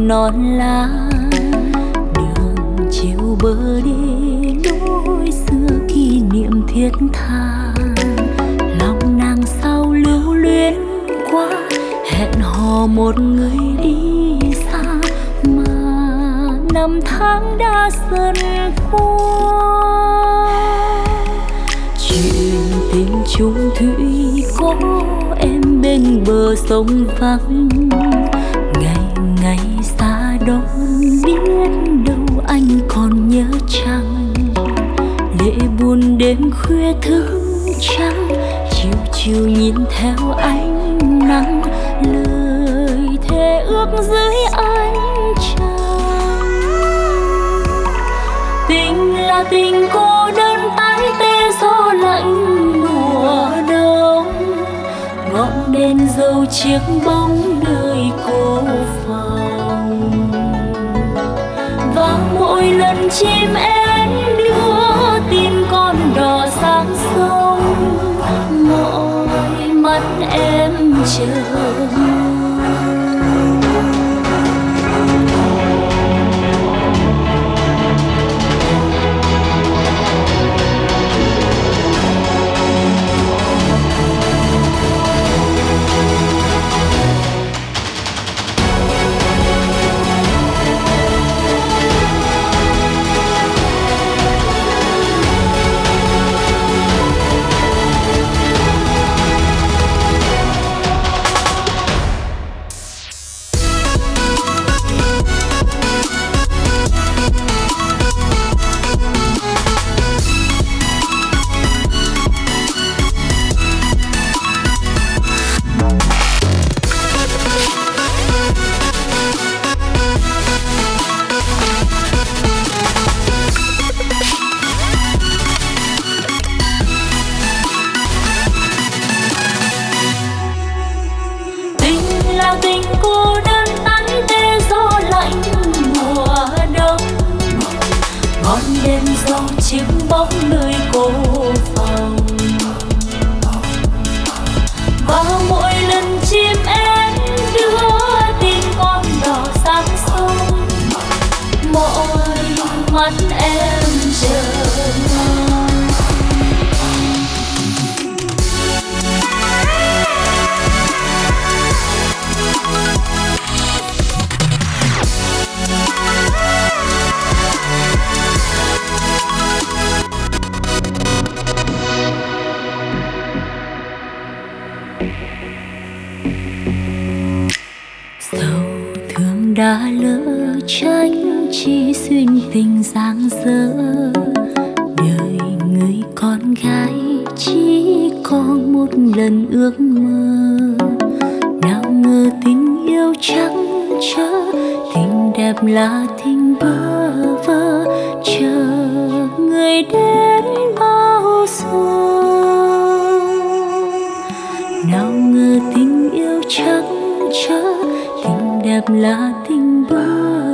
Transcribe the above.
non lá. Đường chiều bờ đi lối xưa kỷ niệm thiết tha. Lòng nàng sao lưu luyến quá, hẹn hò một người đi xa mà năm tháng đã dần qua. Chuyện tình chung thủy có em bên bờ sông vắng, ngày ngày xa đón biết đâu anh còn nhớ chăng. Lệ buồn đêm khuya thức trắng, chiều chiều nhìn theo ánh nắng, lời thề ước dưới ánh trăng. Tình là tình cô đơn tái tê gió lạnh mùa đông, ngọn đèn dầu chiếc bóng đời cô phòng. Và mỗi lần chim én đưa tin con đò sang sông, mỗi mắt em chờ. Chiếc bóng nơi cô phòng. Và mỗi lần chim én đưa tin con đò sang sông, mỗi mắt em chờ. Đã lỡ tránh chi xuyên tình giang dở, đời người con gái chỉ có một lần ước mơ. Nào ngờ tình yêu trắng trơ, tình đẹp là tình bơ vơ, chờ người đến bao giờ. Nào ngờ tình yêu trắng trơ, đẹp là tình bơ